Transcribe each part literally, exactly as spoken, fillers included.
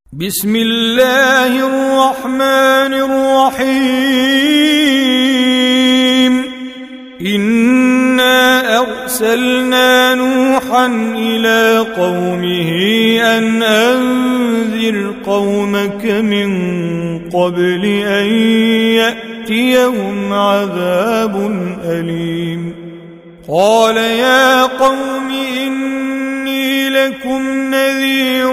بسم الله الرحمن الرحيم إنا أرسلنا نوحا إلى قومه أن أنذر قومك من قبل أن يأتيهم عذاب أليم قال يا قوم إني لكم نذير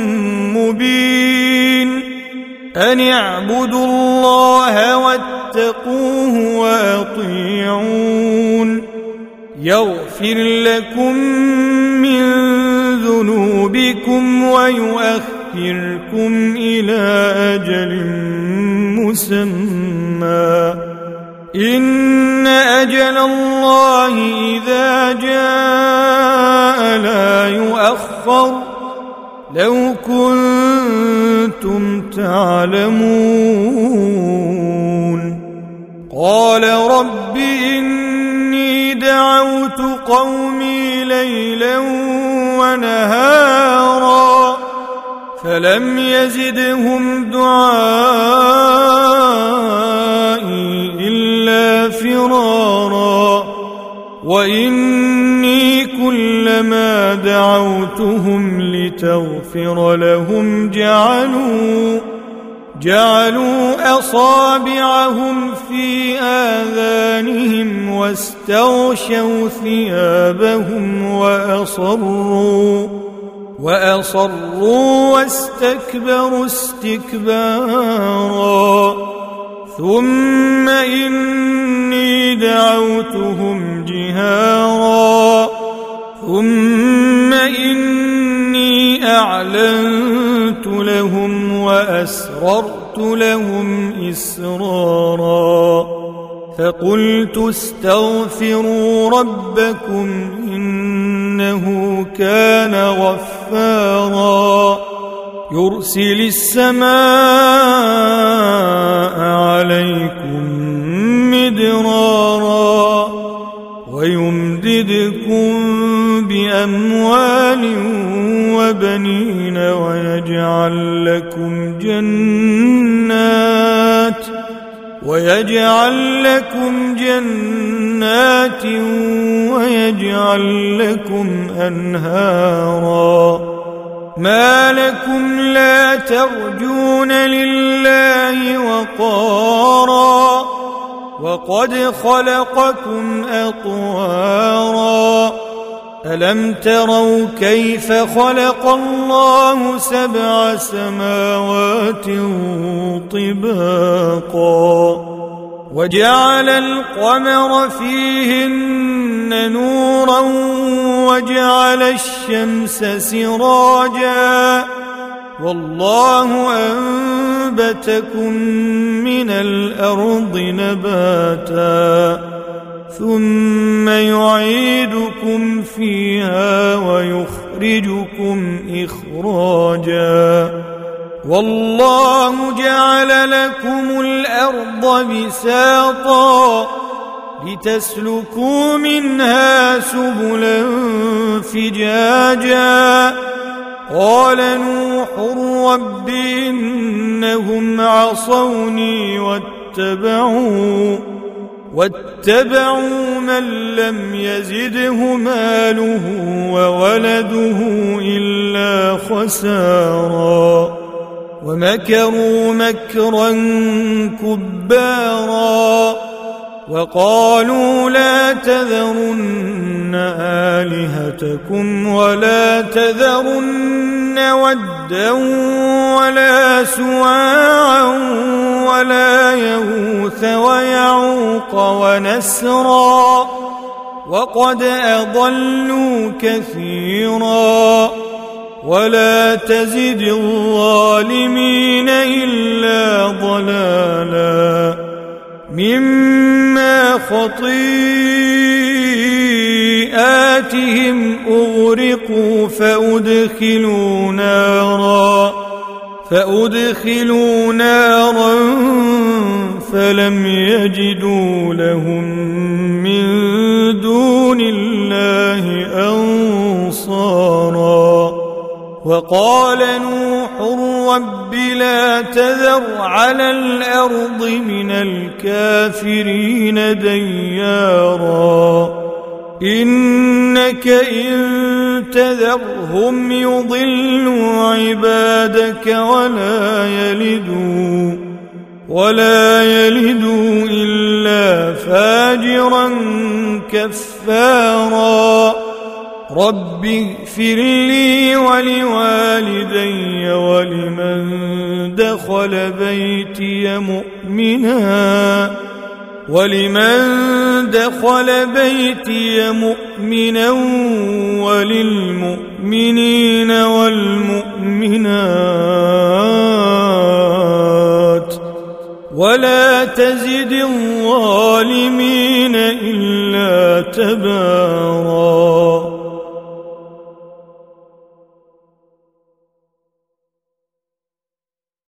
مبين أن اعبدوا الله واتقوه وأطيعون يغفر لكم من ذنوبكم ويؤخركم إلى أجل مسمى إن أجل الله إذا جاء لا يؤخر لو كنتم تعلمون قال رب إني دعوت قومي ليلا ونهارا فلم يزدهم دعائي إلا فرارا وإني كلما دعوتهم لتغفر لهم جعلوا جعلوا أصابعهم في آذانهم واستغشوا ثيابهم وأصروا وأصروا واستكبروا استكبارا ثم إني دعوتهم جهارا ثم إني أعلنت لهم وأسررت لهم إسرارا فقلت استغفروا ربكم إنه كان غفارا يرسل السماء عليكم مدرارا ويمددكم بأموال وبنين ويجعل لكم جنات ويجعل لكم جنات ويجعل لكم أنهارا ما لكم لا ترجون لله وقارا وقد خلقكم أطوارا ألم تروا كيف خلق الله سبع سماوات طباقا وجعل القمر فيهن نورا وجعل الشمس سراجا والله أنبتكم من الأرض نباتا ثم يعيدكم فيها ويخرجكم إخراجا والله جعل لكم الأرض بساطا لتسلكوا منها سبلا فجاجا قال نوح رب إنهم عصوني واتبعوا واتبعوا من لم يزده ماله وولده إلا خسارا ومكروا مكرا كبارا وقالوا لا تذرن آلهتكم ولا تذرن ودا ولا سواعا ولا يغوث ويعوق ونسرا وقد أضلوا كثيرا ولا تزد الظالمين إلا ضلالا مما خطيئاتهم أغرقوا فأدخلوا نارا فأدخلوا نارا فلم يجدوا لهم من دون الله أنصارا وقال نوح رب لا تذر على الأرض من الكافرين ديارا إنك إن تذرهم يضلوا عبادك ولا يلدوا ولا يلدوا إلا فاجرا كفارا رب اغفر لي ولوالدي ولمن دخل بيتي مؤمنا ولمن دخل بيتي مؤمنا وللمؤمنين والمؤمنات ولا تزد الظالمين إلا تبارا.